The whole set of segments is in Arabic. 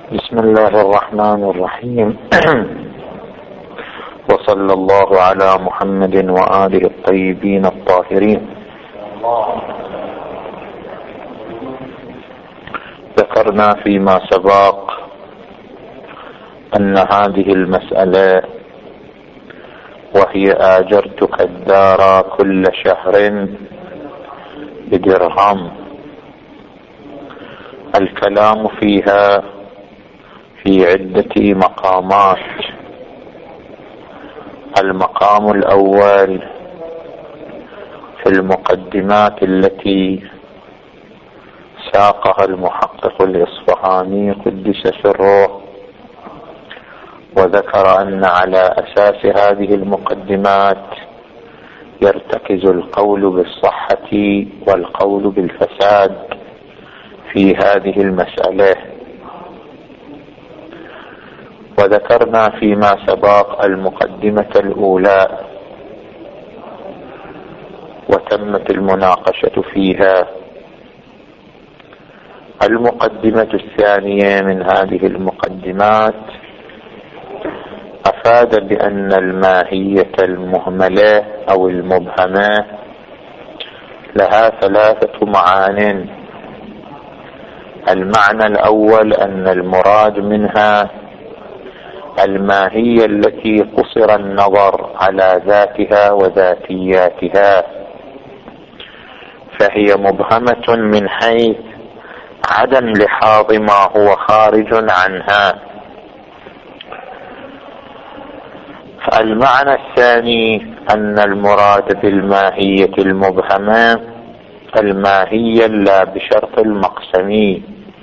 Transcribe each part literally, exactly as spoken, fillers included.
بسم الله الرحمن الرحيم. وصلى الله على محمد وآله الطيبين الطاهرين. ذكرنا فيما سبق أن هذه المسألة وهي آجرتك الدار كل شهر بدرهم، الكلام فيها في عدة مقامات. المقام الأول في المقدمات التي ساقها المحقق الإصفهاني قدس سره، وذكر أن على أساس هذه المقدمات يرتكز القول بالصحة والقول بالفساد في هذه المسألة. وذكرنا فيما سبق المقدمة الأولى وتمت المناقشة فيها. المقدمة الثانية من هذه المقدمات أفاد بأن الماهية المهملة أو المبهمة لها ثلاثة معان. المعنى الأول أن المراد منها الماهية التي قصر النظر على ذاتها وذاتياتها، فهي مبهمة من حيث عدم لحاظ ما هو خارج عنها. المعنى الثاني أن المراد بالماهية المبهمة الماهية لا بشرط المقسمي،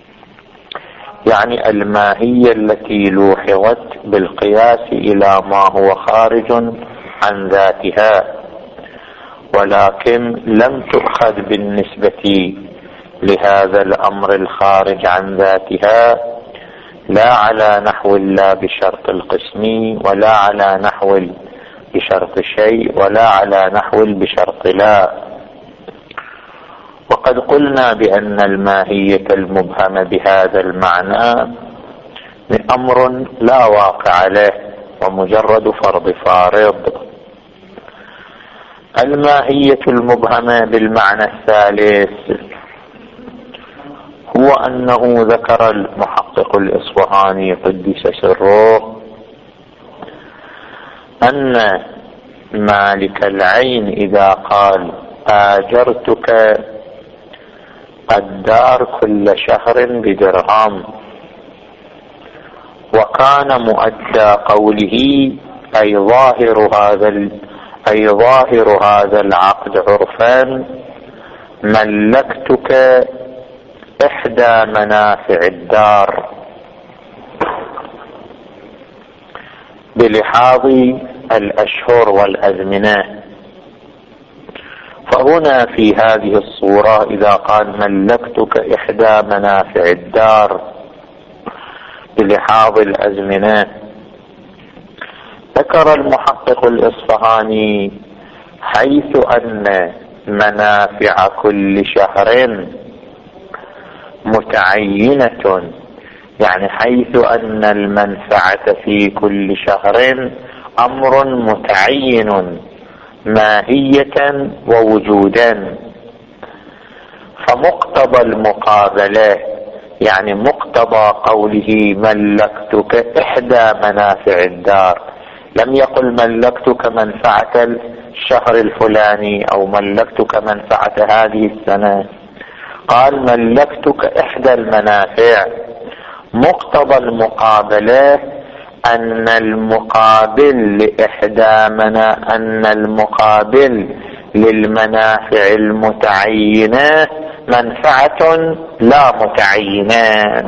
يعني الماهية التي لوحظت بالقياس إلى ما هو خارج عن ذاتها، ولكن لم تؤخذ بالنسبة لهذا الأمر الخارج عن ذاتها لا على نحو لا بشرط القسم، ولا على نحو بشرط شيء، ولا على نحو بشرط لا. وقد قلنا بأن الماهية المبهمة بهذا المعنى أمر لا واقع له ومجرد فرض فارض. الماهية المبهمة بالمعنى الثالث هو أنه ذكر المحقق الإصفهاني قدس سره أن مالك العين إذا قال آجرتك الدار كل شهر بدرهم، وكان مؤدى قوله أي ظاهر هذا أي ظاهر هذا العقد عرفا ملكتك إحدى منافع الدار بلحاظ الأشهر والأزمنة. فهنا في هذه الصورة إذا قال ملكتك إحدى منافع الدار بلحاظ الأزمنة، ذكر المحقق الإصفهاني حيث أن منافع كل شهر متعينة، يعني حيث أن المنفعة في كل شهر أمر متعين ماهية ووجودا، فمقتضى المقابلة يعني مقتضى قوله ملكتك إحدى منافع الدار، لم يقل ملكتك منفعة الشهر الفلاني أو ملكتك منفعة هذه السنة، قال ملكتك إحدى المنافع. مقتضى المقابلة أن المقابل لإحدى منا أن المقابل للمنافع المتعينة منفعة لا متعينة.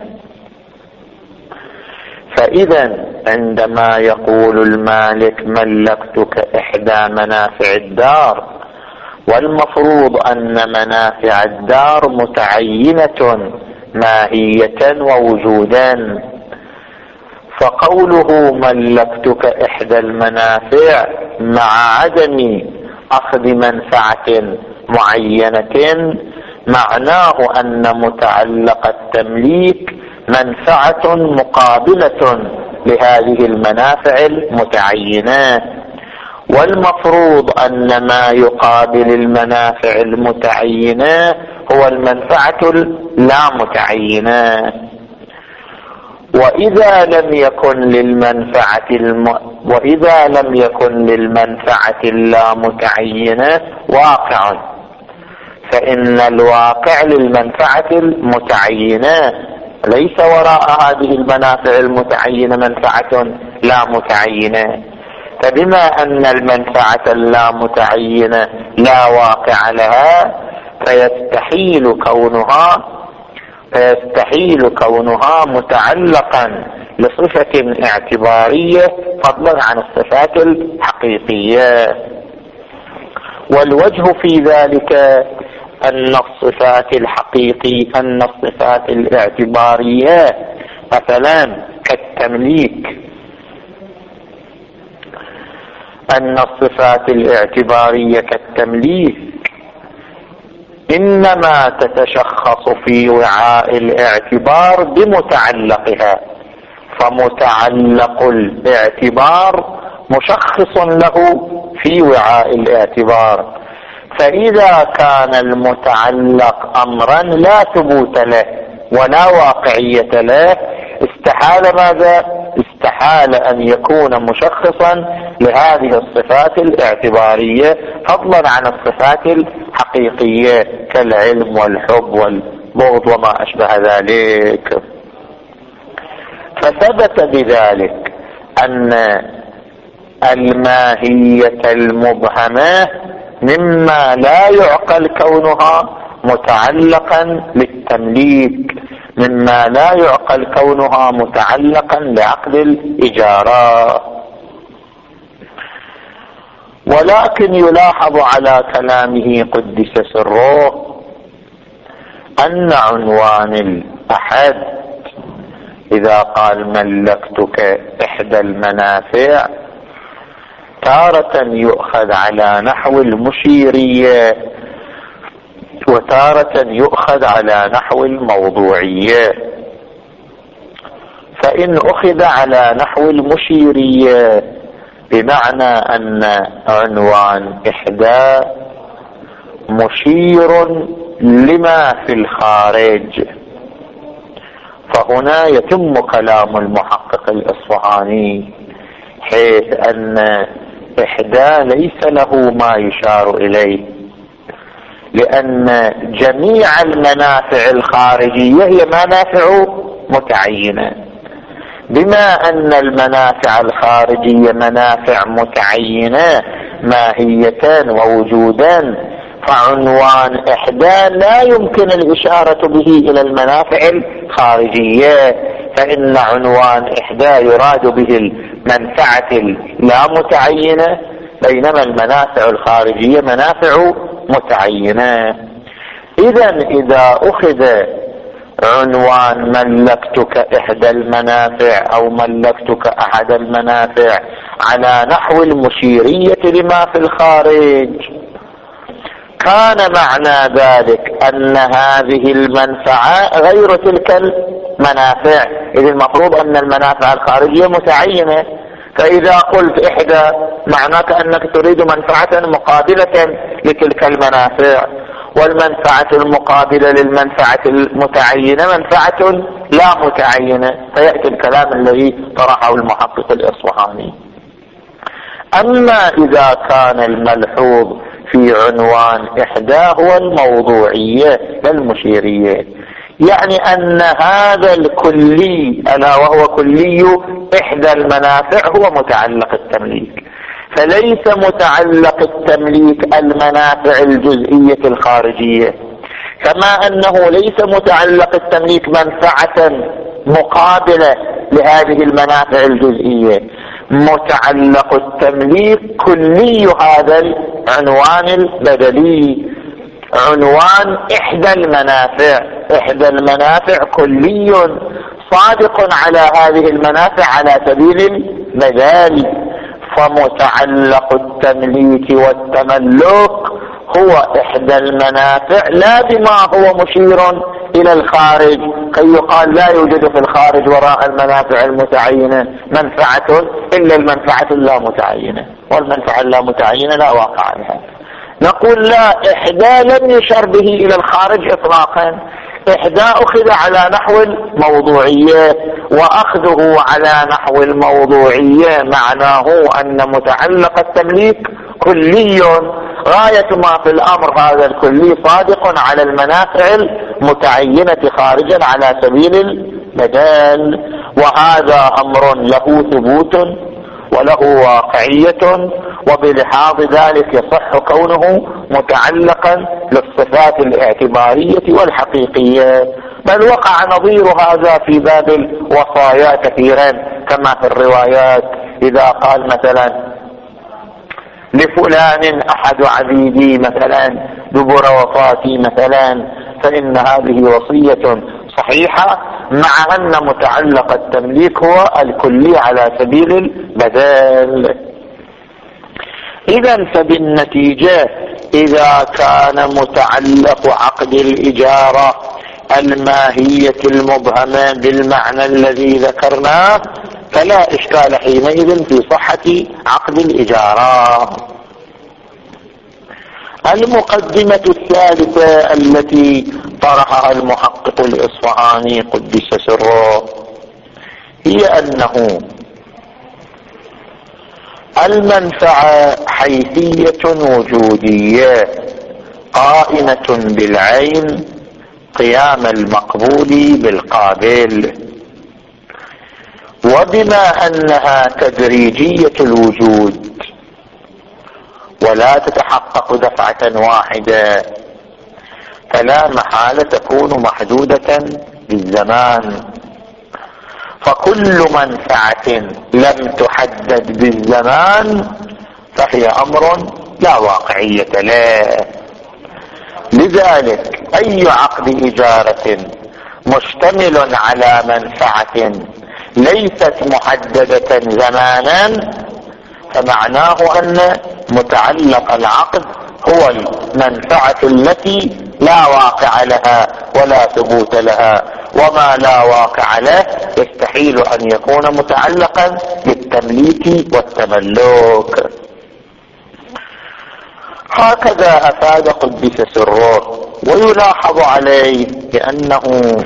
فإذا عندما يقول المالك ملكتك إحدى منافع الدار، والمفروض أن منافع الدار متعينة ماهية ووجودا، فقوله ملكتك إحدى المنافع مع عدم أخذ منفعة معينة معناه أن متعلق التمليك منفعة مقابلة لهذه المنافع المتعينة، والمفروض أن ما يقابل المنافع المتعينة هو المنفعة اللامتعينة. وإذا لم يكن للمنفعة الم... وإذا لم يكن للمنفعة اللامتعينة واقع، فإن الواقع للمنفعة المتعينة، ليس وراء هذه المنافع المتعينة منفعة لا متعينة. فبما أن المنفعة اللامتعينة لا واقع لها، فيستحيل كونها فيستحيل كونها متعلقا لصفة اعتبارية فضلا عن الصفات الحقيقية. والوجه في ذلك أن الصفات الحقيقية أن الصفات الاعتبارية مثلا كالتمليك أن الصفات الاعتبارية كالتمليك إنما تتشخص في وعاء الاعتبار بمتعلقها، فمتعلق الاعتبار مشخص له في وعاء الاعتبار. فإذا كان المتعلق أمرا لا ثبوت له ولا واقعية له، استحال ماذا؟ استحال أن يكون مشخصا لهذه الصفات الاعتبارية فضلا عن الصفات الحقيقية كالعلم والحب والبغض وما أشبه ذلك. فثبت بذلك أن الماهية المبهمة مما لا يعقل كونها متعلقا للتمليك، مما لا يعقل كونها متعلقا لعقد الإجارة. ولكن يلاحظ على كلامه قدس سره أن عنوان الأحد إذا قال ملكتك إحدى المنافع تارة يؤخذ على نحو المشيرية وتارة يؤخذ على نحو الموضوعية. فإن أخذ على نحو المشيرية بمعنى أن عنوان إحدى مشير لما في الخارج، فهنا يتم كلام المحقق الإصفهاني حيث أن إحدى ليس له ما يشار إليه، لأن جميع المنافع الخارجية هي منافع متعينة. بما أن المنافع الخارجية منافع متعينة ماهية ووجودا، فعنوان إحدى لا يمكن الإشارة به إلى المنافع الخارجية، فإن عنوان إحدى يراد به المنفعة اللا متعينة، بينما المنافع الخارجية منافع متعينة. إذن إذا أخذ عنوان ملكتك إحدى المنافع أو ملكتك أحد المنافع على نحو المشيرية لما في الخارج، كان معنى ذلك أن هذه المنفعة غير تلك المنافع، إذ المفروض أن المنافع الخارجية متعينة. فإذا قلت إحدى معناك أنك تريد منفعة مقابلة لتلك المنافع، والمنفعة المقابلة للمنفعة المتعينة منفعة لا متعينة، فيأتي الكلام الذي طرحه المحقق الإصفهاني. أما إذا كان الملحوظ في عنوان إحدى هو الموضوعية للمشيرية، يعني أن هذا الكلي ألا وهو كلي إحدى المنافع هو متعلق التمليك، فليس متعلق التمليك المنافع الجزئية الخارجية، كما أنه ليس متعلق التمليك منفعة مقابلة لهذه المنافع الجزئية. متعلق التمليك كلي هذا العنوان البدلي، عنوان إحدى المنافع. إحدى المنافع كلي صادق على هذه المنافع على سبيل البدال، فمتعلق التمليك والتملك هو إحدى المنافع لا بما هو مشير إلى الخارج كي يقال لا يوجد في الخارج وراء المنافع المتعينة منفعة إلا المنفعة اللا متعينة، والمنفعة اللا متعينة لا واقع لها. نقول لا، إحدى لم يشر به إلى الخارج إطلاقا، إحدى أخذ على نحو الموضوعية، وأخذه على نحو الموضوعية معناه أن متعلق التمليك كلي، غاية ما في الأمر هذا الكلي صادق على المنافع المتعينة خارجا على سبيل البدل، وهذا أمر له ثبوت وله واقعية، وبلحاظ ذلك يصح كونه متعلقا للصفات الاعتبارية والحقيقية. بل وقع نظير هذا في باب الوصايا كثيرا كما في الروايات، إذا قال مثلا لفلان أحد عبيدي مثلا دبر وفاتي مثلا، فإن هذه وصية صحيحة مع أن متعلق التمليك هو الكلي على سبيل البدل. إذن فبالنتيجة إذا كان متعلق عقد الإجارة الماهية المبهمة بالمعنى الذي ذكرناه فلا إشكال حينئذ في صحة عقد الإجارة. المقدمة الثالثة التي طرحها المحقق الإصفهاني قدس سره هي أنه المنفعة حيثية وجودية قائمة بالعين قيام المقبول بالقابل، وبما أنها تدريجية الوجود ولا تتحقق دفعة واحدة فلا محالة تكون محدودة بالزمان، فكل منفعة لم تحدد بالزمان فهي أمر لا واقعية له. لذلك أي عقد إجارة مشتمل على منفعة ليست محددة زمانا فمعناه أن متعلق العقد هو المنفعة التي لا واقع لها ولا ثبوت لها، وما لا واقع له يستحيل أن يكون متعلقا بالتمليك والتملك. هكذا أفاد قدس سره. ويلاحظ عليه بأنه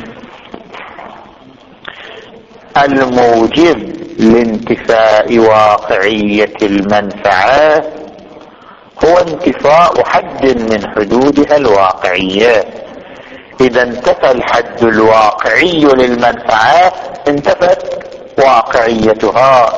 الموجب لانتفاء واقعية المنفعة هو انتفاء حد من حدودها الواقعية. إذا انتفى الحد الواقعي للمنفعة انتفت واقعيتها،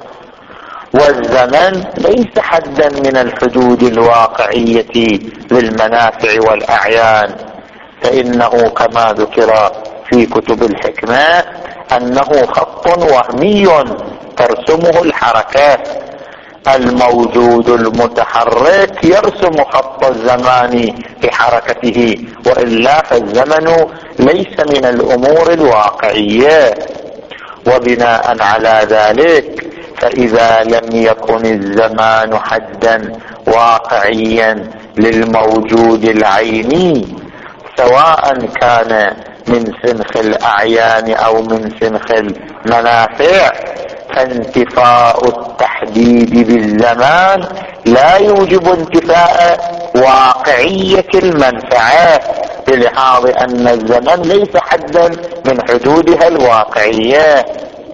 والزمن ليس حدا من الحدود الواقعية للمنافع والأعيان، فإنه كما ذكر في كتب الحكمة أنه خط وهمي ترسمه الحركات. الموجود المتحرك يرسم خط الزمان بحركته، وإلا فالزمن ليس من الأمور الواقعية. وبناء على ذلك فإذا لم يكن الزمان حدا واقعيا للموجود العيني سواء كان من سنخ الأعيان أو من سنخ المنافع، فانتفاء التحديد بالزمان لا يوجب انتفاء واقعية المنفعة، بلحاظ أن الزمن ليس حدا من حدودها الواقعية.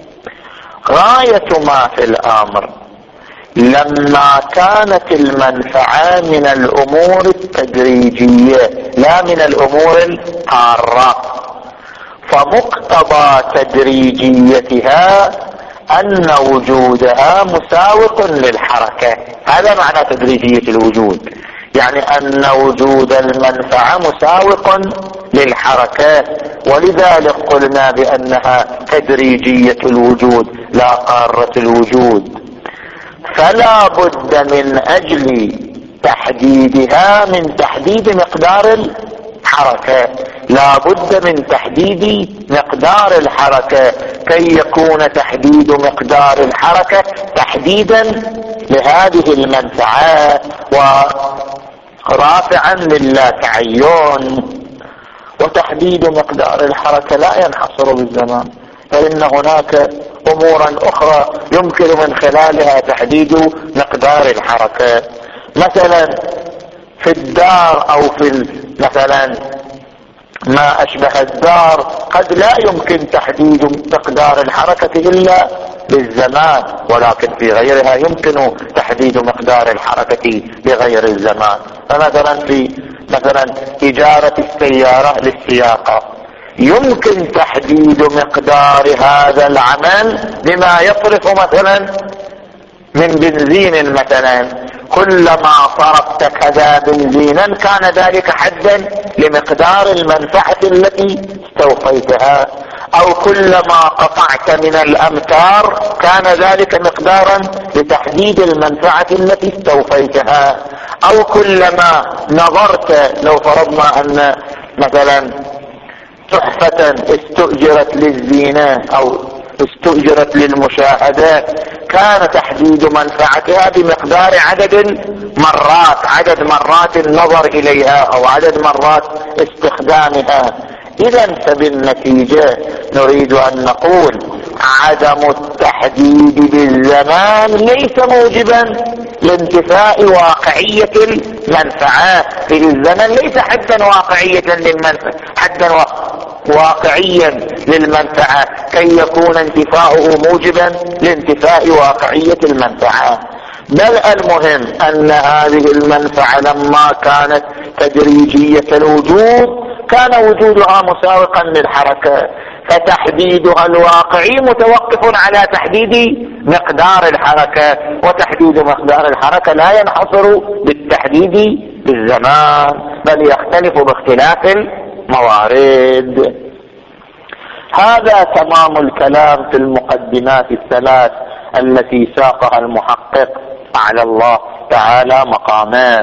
غاية ما في الأمر لما كانت المنفعة من الأمور التدريجية لا من الأمور الحارة، فمقتضى تدريجيتها أن وجودها مساوق للحركة. هذا معنى تدريجية الوجود، يعني أن وجود المنفعة مساوق للحركة، ولذلك قلنا بأنها تدريجية الوجود لا قارة الوجود. فلا بد من أجل تحديدها من تحديد مقدار الحركة، لا بد من تحديد مقدار الحركة كي يكون تحديد مقدار الحركة تحديدا لهذه المنفعة ورافعا للا تعين. وتحديد مقدار الحركة لا ينحصر بالزمان، فإن هناك أمورا أخرى يمكن من خلالها تحديد مقدار الحركة. مثلا في الدار أو في مثلا ما أشبه الدار قد لا يمكن تحديد مقدار الحركة إلا بالزمان، ولكن في غيرها يمكن تحديد مقدار الحركة بغير الزمان. فمثلا في مثلا إجارة السيارة للسياقة يمكن تحديد مقدار هذا العمل بما يصرف مثلا من بنزين، مثلا كلما صرفت كذا بنزينا كان ذلك حدا لمقدار المنفعة التي استوفيتها، أو كلما قطعت من الأمتار كان ذلك مقدارا لتحديد المنفعة التي استوفيتها، أو كلما نظرت، لو فرضنا أن مثلا تحفة استؤجرت للزينة أو استؤجرت للمشاهدات كان تحديد منفعتها بمقدار عدد المرات، عدد مرات النظر إليها أو عدد مرات استخدامها. إذا فبالنتيجة نريد أن نقول عدم التحديد بالزمان ليس موجبا لانتفاء واقعية المنفعة، في الزمن ليس حدا واقعية للمنفعة، حدا واقعيا للمنفعة كي يكون انتفاؤه موجبا لانتفاء واقعية المنفعة، بل المهم أن هذه المنفعة لما كانت تدريجية الوجود كان وجودها مساوقا للحركة، فتحديدها الواقعي متوقف على تحديد مقدار الحركة، وتحديد مقدار الحركة لا ينحصر بالتحديد بالزمان بل يختلف باختلاف الموارد. هذا تمام الكلام في المقدمات الثلاث التي ساقها المحقق على الله تعالى مقامه.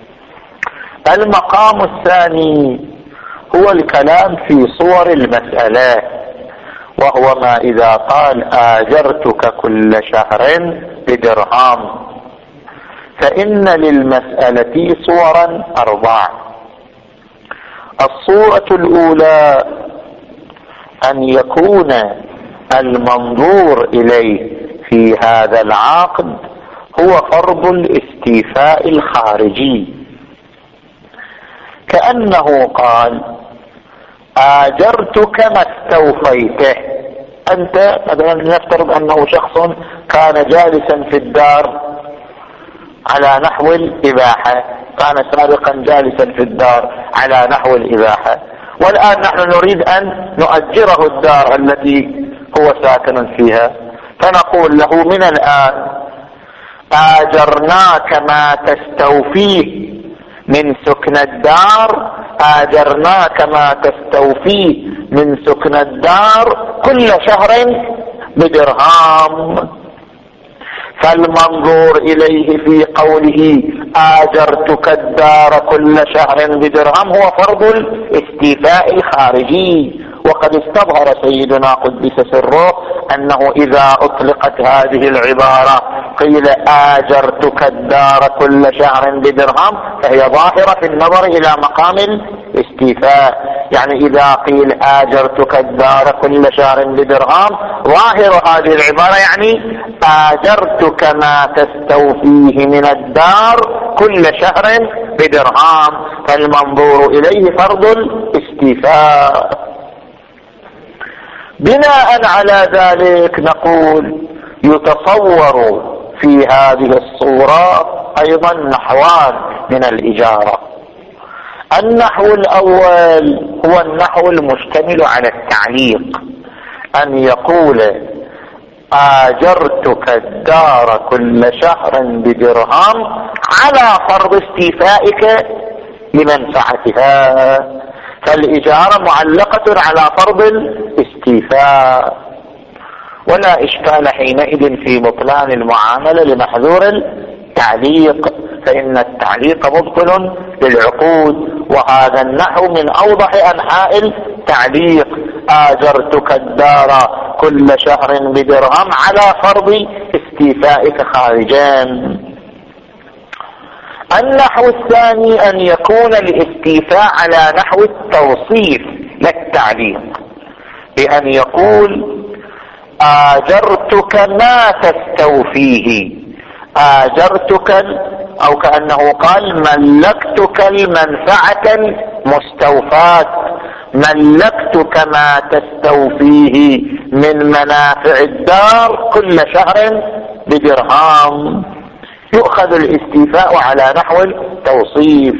المقام الثاني هو الكلام في صور المسألة، وهو ما إذا قال آجرتك كل شهر بدرهم، فإن للمسألة صورا أربع. الصورة الأولى أن يكون المنظور إليه في هذا العقد هو فرض الاستيفاء الخارجي، كأنه قال آجرتك ما استوفيته. أنت مثلا نفترض أنه شخص كان جالسا في الدار على نحو الإباحة، كان سابقا جالسا في الدار على نحو الإباحة، والآن نحن نريد أن نؤجره الدار التي هو ساكن فيها، فنقول له من الآن آجرناك ما تستوفيه من سكن الدار، آجرناك ما تستوفيه من سكن الدار كل شهر بدرهم. فالمنظور إليه في قوله آجرتك الدار كل شهر بدرهم هو فرض الاستيفاء الخارجي، وقد استظهر سيدنا قدس سره أنه إذا أطلقت هذه العبارة قيل آجرتك الدار كل شهر بدرهم فهي ظاهرة في النظر إلى مقام الاستيفاء، يعني إذا قيل آجرتك الدار كل شهر بدرهم ظاهر هذه العبارة يعني آجرتك ما تستوفيه من الدار كل شهر بدرهم، فالمنظور إليه فرض الاستيفاء. بناء على ذلك نقول يتصور في هذه الصورة أيضا نحوان من الإجارة. النحو الأول هو النحو المشتمل على التعليق، أن يقول آجرتك الدار كل شهر بدرهم على فرض استيفائك لمنفعتها، فالإجارة معلقة على فرض الاستيفاء، ولا إشكال حينئذ في بطلان المعاملة لمحذور التعليق، فإن التعليق مبطل للعقود، وهذا النحو من أوضح أنحاء التعليق، آجرتك الدار كل شهر بدرهم على فرض استيفائك خارجا. النحو الثاني أن يكون الاستيفاء على نحو التوصيف لا التعليق، بأن يقول آجرتك ما تستوفيه، آجرتك أو كأنه قال ملكتك المنفعة المستوفاة، ملكتك ما تستوفيه من منافع الدار كل شهر بدرهم. يؤخذ الاستيفاء على نحو التوصيف.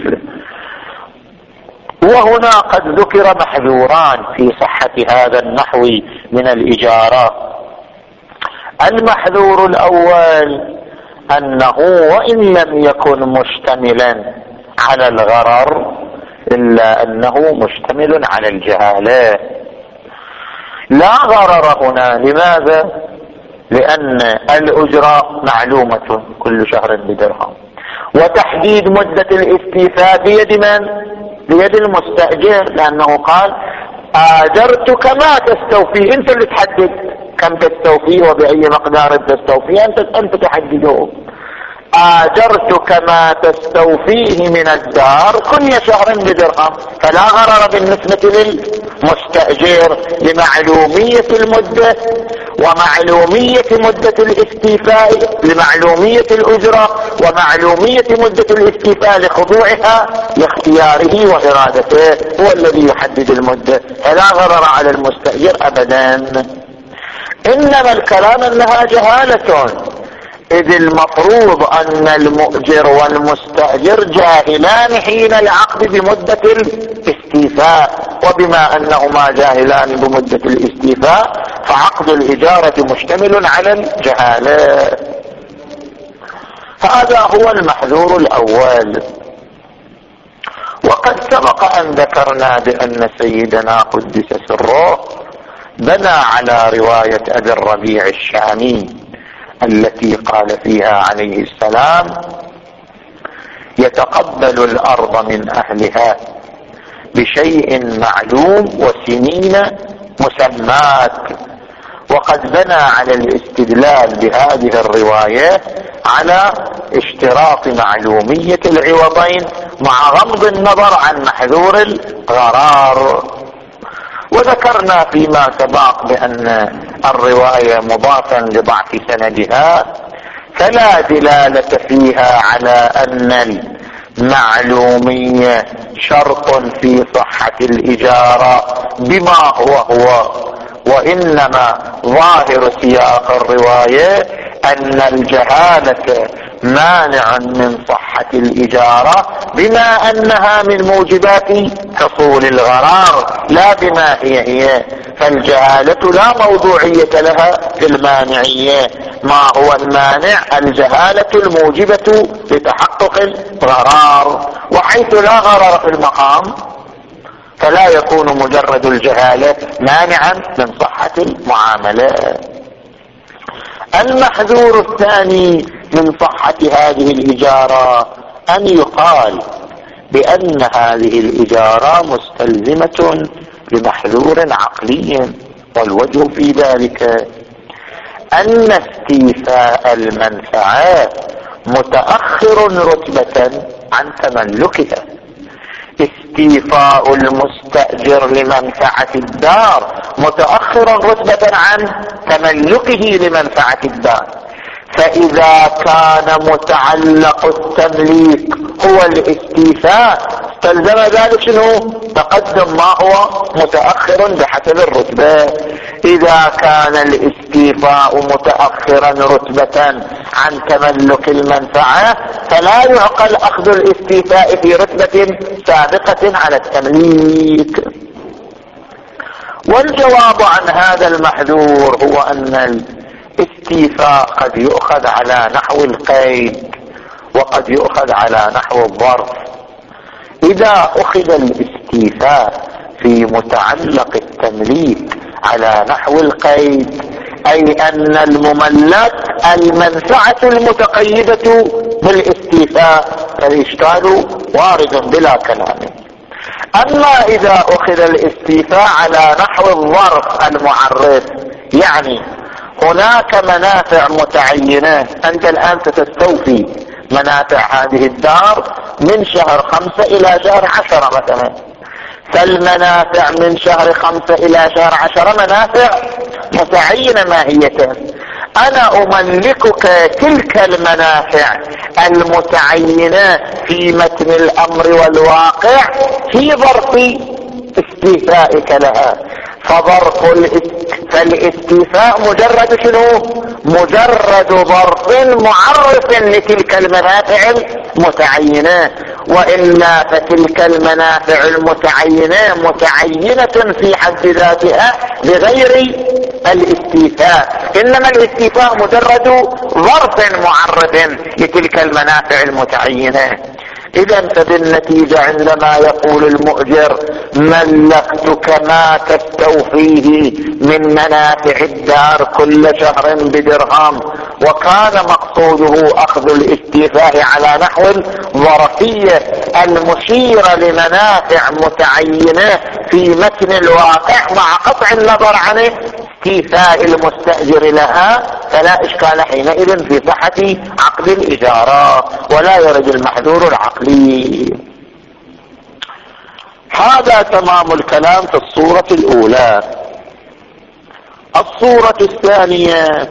وهنا قد ذكر محذوران في صحة هذا النحو من الإجارة. المحذور الأول أنه وإن لم يكن مشتملا على الغرر إلا أنه مشتمل على الجهالة. لا غرر هنا. لماذا؟ لأن الأجرة معلومة كل شهر بدرهم، وتحديد مدة الاستيفاء بيد من؟ بيد المستأجر، لأنه قال آجرتك ما تستوفي، أنت اللي تحدد كم تستوفي وبأي مقدار تستوفي، أنت أنت تحدده. آجرتك ما تستوفيه من الدار كل شهر بدرهم، فلا غرر بالنسبة للمستأجر لمعلومية المدة ومعلومية مدة الاستيفاء، لمعلومية الأجرة ومعلومية مدة الاستيفاء لخضوعها لاختياره وإرادته، هو الذي يحدد المدة، فلا غرر على المستأجر أبدا. إنما الكلام أنها جهالة، إذ المفروض أن المؤجر والمستأجر جاهلان حين العقد بمدة الاستيفاء، وبما أنهما جاهلان بمدة الاستيفاء فعقد الإجارة مشتمل على الجهالة. هذا هو المحذور الأول. وقد سبق أن ذكرنا بأن سيدنا قدس سره بنى على رواية أبي الربيع الشامي التي قال فيها عليه السلام يتقبل الأرض من أهلها بشيء معلوم وسنين مسمات. وقد بنى على الاستدلال بهذه الرواية على اشتراط معلومية العوضين مع غض النظر عن محذور الغرار. وذكرنا فيما سبق بأن الرواية مضافا لضعف سندها، فلا دلالة فيها على أن المعلومية شرط في صحة الإجارة بما هو هو، وإنما ظاهر سياق الرواية أن الجهالة مانع من صحة الإجارة بما أنها من موجبات حصول الغرار لا بما هي هي، فالجهالة لا موضوعية لها في المانعية. ما هو المانع؟ الجهالة الموجبة لتحقق الغرار، وحيث لا غرر في المقام فلا يكون مجرد الجهالة مانعا من صحة المعاملة. المحذور الثاني من صحة هذه الإجارة أن يقال بأن هذه الإجارة مستلزمة لمحذور عقلي، والوجه في ذلك أن استيفاء المنفعة متأخر رتبة عن تملكها. استيفاء المستأجر لمنفعة الدار متأخر رتبة عن تملكه لمنفعة الدار، فإذا كان متعلق التمليك هو الاستيفاء استلزم ذلك شنو؟ تقدم ما هو متأخر بحسب الرتبة. إذا كان الاستيفاء متأخرا رتبة عن تملك المنفعة فلا يعقل أخذ الاستيفاء في رتبة سابقة على التمليك. والجواب عن هذا المحذور هو أن الاستيفاء قد يؤخذ على نحو القيد وقد يؤخذ على نحو الظرف. إذا أخذ الاستيفاء في متعلق التمليك على نحو القيد أي أن المملك المنفعة المتقيدة بالاستيفاء، فالإشكال وارد بلا كلام. أما إذا أخذ الاستيفاء على نحو الظرف المعرف، يعني هناك منافع متعينة، أنت الآن ستستوفي منافع هذه الدار من شهر خمسة الى شهر عشرة مثلا، فالمنافع من شهر خمسة الى شهر عشرة منافع متعينة ماهية. انا املكك تلك المنافع المتعينة في متن الامر والواقع في ظرف استيفائك لها. فظرف فالاستيفاء مجرد شنو؟ مجرد ظرف معرف لتلك المنافع المتعينة، وإلا فتلك المنافع المتعينة متعينة في حد ذاتها بغير الاستيفاء، إنما الاستيفاء مجرد ظرف معرف لتلك المنافع المتعينة. إذا فبالنتيجة عندما يقول المؤجر ملكتك ما تستوفيه من منافع الدار كل شهر بدرهم، وكان مقصوده أخذ الاستيفاء على نحو الظرفية المشيرة لمنافع متعينة في متن الواقع مع قطع النظر عن استيفاء المستأجر لها، فلا إشكال حينئذ في صحة عقد الإجارة ولا يرد المحذور العقلي. هذا تمام الكلام في الصورة الأولى. الصورة الثانية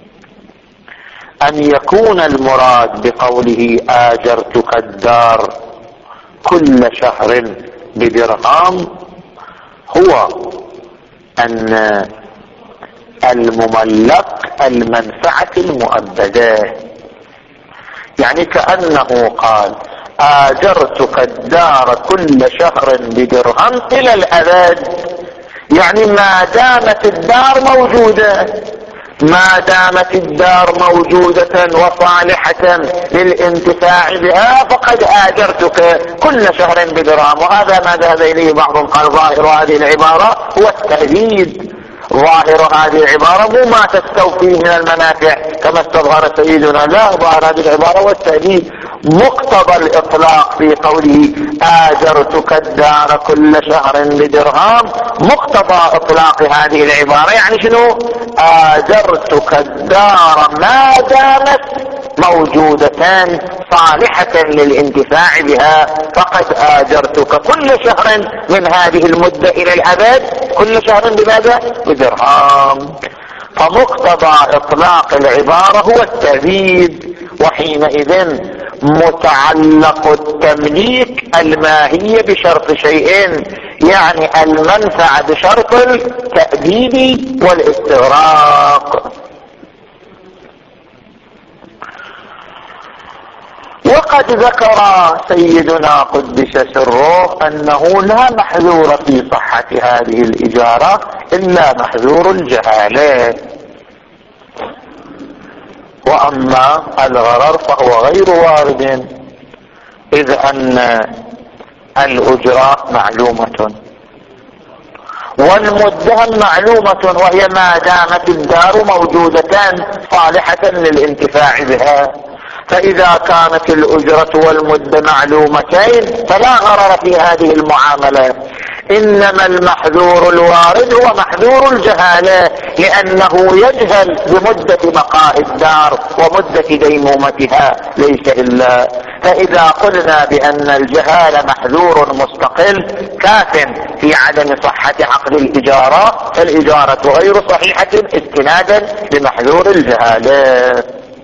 أن يكون المراد بقوله آجرتك الدار كل شهر بدرهم هو أن المملك المنفعة المؤبدة، يعني كأنه قال آجرتك الدار كل شهر بدرهم إلى الأبد، يعني ما دامت الدار موجودة، ما دامت الدار موجودة وصالحة للانتفاع بها فقد آجرتك كل شهر بدرهم. وهذا ما ذهب إليه بعضهم، قال ظاهر هذه العبارة هو التهديد، ظاهر هذه العبارة مو ما تستوفيه من المنافع كما استظهر سيدنا، لا، ظاهر هذه العبارة هو التهديد. مقتضى الإطلاق في قوله آجرتك الدار كل شهر بدرهم، مقتضى إطلاق هذه العبارة يعني شنو؟ آجرتك الدار ما دامت موجودة صالحة للانتفاع بها فقد آجرتك كل شهر من هذه المدة إلى الأبد كل شهر بماذا؟ بدرهم. فمقتضى إطلاق العبارة هو التأبيد، وحينئذ متعلق التمليك الماهية بشرط شيئين، يعني المنفعة بشرط التأبيد والاستغراق. وقد ذكر سيدنا قدس سره أنه لا محذور في صحة هذه الإجارة إلا محذور الجهالة، وأما الغرر فهو غير وارد، إذ أن الأجرة معلومة والمدة معلومة، وهي ما دامت الدار موجودة صالحة للانتفاع بها. فإذا كانت الأجرة والمدة معلومتين فلا غرر في هذه المعاملة، إنما المحذور الوارد هو محذور الجهالة، لأنه يجهل بمدة بقاء الدار ومدة ديمومتها ليس إلا. فإذا قلنا بأن الجهالة محذور مستقل كاف في عدم صحة عقد الإجارة، فالإجارة غير صحيحة استنادا لمحذور الجهالة.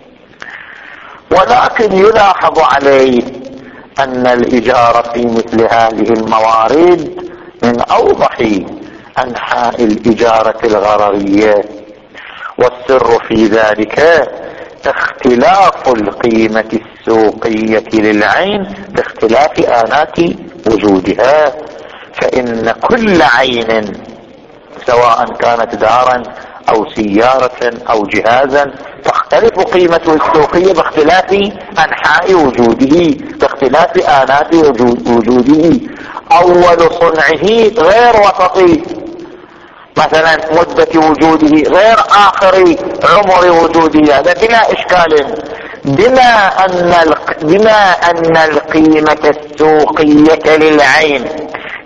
ولكن يلاحظ عليه أن الإجارة في مثل هذه الموارد من أوضح أنحاء الإجارة الغررية، والسر في ذلك اختلاف القيمة السوقية للعين باختلاف آنات وجودها. فإن كل عين سواء كانت دارا أو سيارة أو جهازا تختلف قيمته السوقية باختلاف أنحاء وجوده، باختلاف آنات وجوده. أول صنعه غير وسطي، مثلا مدة وجوده غير آخر عمر وجوده، هذا بلا إشكال، بما أن بما أن القيمة السوقية للعين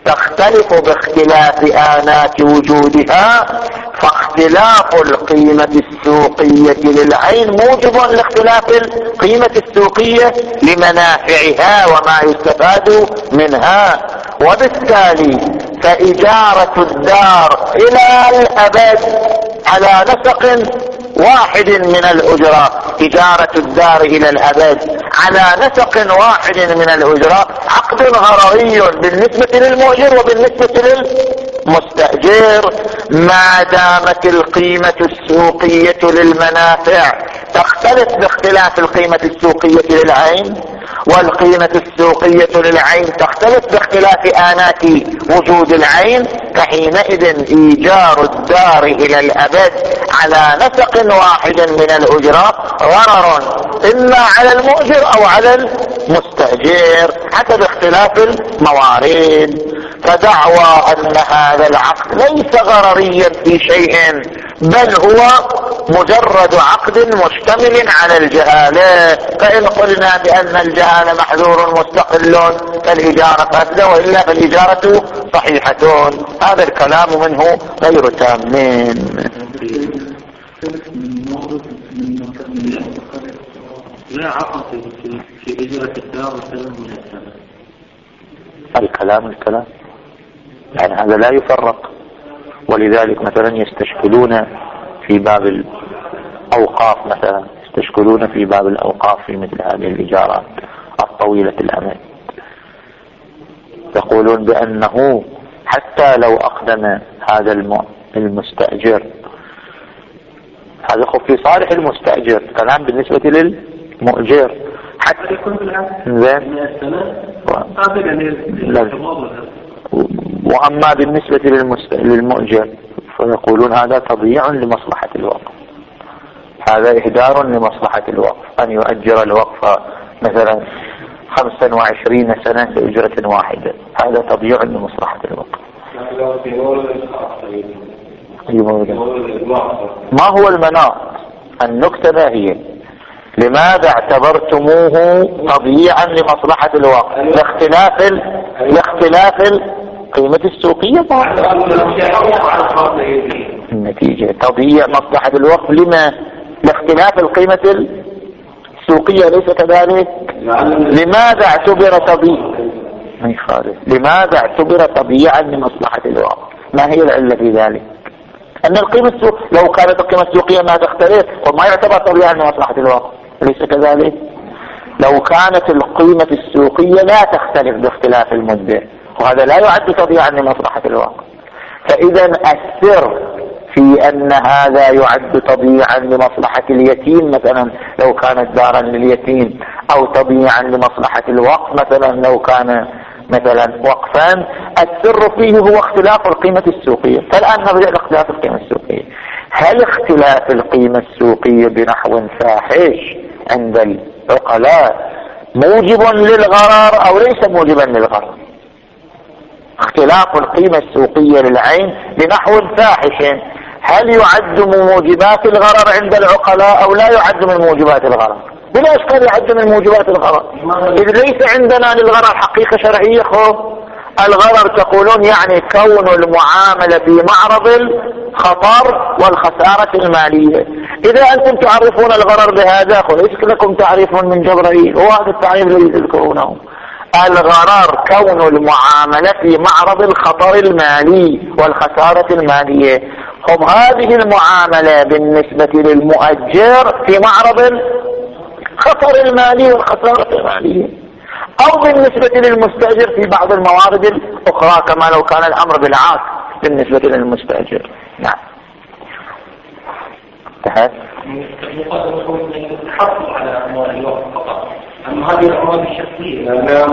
تختلف باختلاف آنات وجودها، فاختلاف القيمة السوقية للعين موجب لاختلاف القيمة السوقية لمنافعها وما يستفاد منها. وبالتالي فإجارة الدار إلى الأبد على نسق واحد من الأجرة، إجارة الدار إلى الأبد على نسق واحد من الأجرة عقد غرري بالنسبة للمؤجر وبالنسبة للمستأجر، ما دامت القيمة السوقية للمنافع تختلف باختلاف القيمة السوقية للعين، والقيمة السوقية للعين تختلف باختلاف آنات وجود العين، فحينئذ إيجار الدار إلى الأبد على نسق واحد من الأجرة غرر إما على المؤجر أو على المستأجر حسب اختلاف الموارد. فدعوى أن هذا العقد ليس غرريا في شيء، بل هو مجرد عقد مشتمل على الجهالة، فإن قلنا بأن الجهالة محذور مستقل فالإجارة فاسدة، وإلا فالإجارة صحيحة. هذا الكلام منه غير تامين. لا عقد في إجارة الدار وسلم من السنة. الكلام الكلام يعني هذا لا يفرق، ولذلك مثلا يستشكلون في باب الأوقاف، مثلا يستشكلون في باب الأوقاف في مثل هذه الإجارات الطويلة الأمد، يقولون بأنه حتى لو أقدم هذا المستأجر، هذا في صالح المستأجر، كلام بالنسبة للمؤجر حتى زين، وأما بالنسبة للمؤجر فيقولون هذا تضييع لمصلحة الوقف، هذا إهدار لمصلحة الوقف، أن يؤجر الوقف مثلا خمسا وعشرين سنة بأجرة واحدة، هذا تضييع لمصلحة الوقف. ما هو المناط؟ النكتة هي لماذا اعتبرتموه تضييعا لمصلحة الوقف لاختلاف لاختلاف القيمة السوقية؟ النتيجة تضييع مصلحة الوقف لما؟ لاختلاف القيمة السوقية، ليس كذلك؟ لماذا اعتبر تضييع؟ لماذا اعتبر تضييعا لمصلحة الوقف؟ ما هي العلة في ذلك؟ أن القيمة السوق لو كانت القيمة السوقية ما تختلف وما يعتبر تضييعا لمصلحة الوقف، ليس كذلك؟ لو كانت القيمة السوقية لا تختلف باختلاف المدة، وهذا لا يعد تضييعا لمصلحة الوقف. فإذا السر في أن هذا يعد تضييعا لمصلحة اليتيم مثلا لو كانت دارا لليتيم، أو تضييعا لمصلحة الوقف مثلا لو كان مثلا وقفان، السر فيه هو اختلاف القيمة السوقية. فالآن نرجع لاختلاف القيمة السوقية. هل اختلاف القيمة السوقية بنحو فاحش عند العقلاء موجب للغرر أو ليس موجبا للغرر؟ اختلاف القيمة السوقية للعين بنحو فاحش هل يعد من موجبات الغرر عند العقلاء أو لا يعد من موجبات الغرر؟ بلا أشكال يعد من موجبات الغرر، إذ ليس عندنا للغرر حقيقة شرعية. خو الغرر تقولون يعني كون المعاملة في معرض الخطر والخسارة المالية. إذا أنتم تعرفون الغرر بهذا ليس لكم تعريف من جبرائيل، هو هذا التعريف الذي تذكرونه. الغرر كون المعاملة في معرض الخطر المالي والخسارة المالية. هم هذه المعاملة بالنسبة للمؤجر في معرض الخطر المالي والخسارة المالية، أو بالنسبة للمستأجر في بعض الموارد الأخرى كما لو كان الأمر بالعكس بالنسبة للمستأجر. نعم. انتهت. على أموال الوقت فقط، أما هذه الأموال الشخصية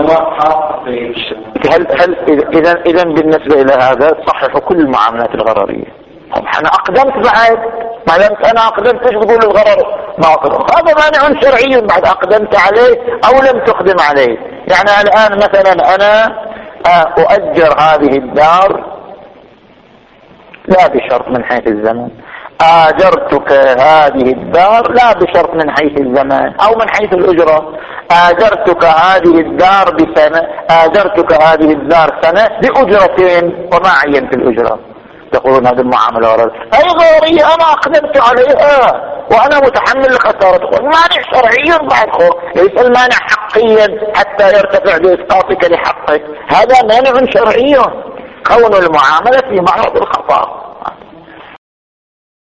هل هل إذا إذا بالنسبة إلى هذا تصحح كل المعاملات الغررية. أنا أقدمت بعد ما لم أنا أقدمت إيش بقول الغرر ناقض، هذا مانع شرعي بعد أقدمت عليه أو لم تقدم عليه. يعني الآن مثلا أنا أؤجر هذه الدار لا بشرط من حيث الزمن، آجرتك هذه الدار لا بشرط من حيث الزمان أو من حيث الأجرة، آجرتك هذه الدار بسنة، آجرتك هذه الدار سنة بأجرتين وما عينت الأجرة. تقولون هذه المعاملة ورد أي غيرية أنا أقدمت عليها وأنا متحمل لخسارة. مانع شرعي بعد خور، ليس المانع حقيا حتى يرتفع بإسقاطك لحقك، هذا مانع شرعي كون المعاملة في معرض الخطأ.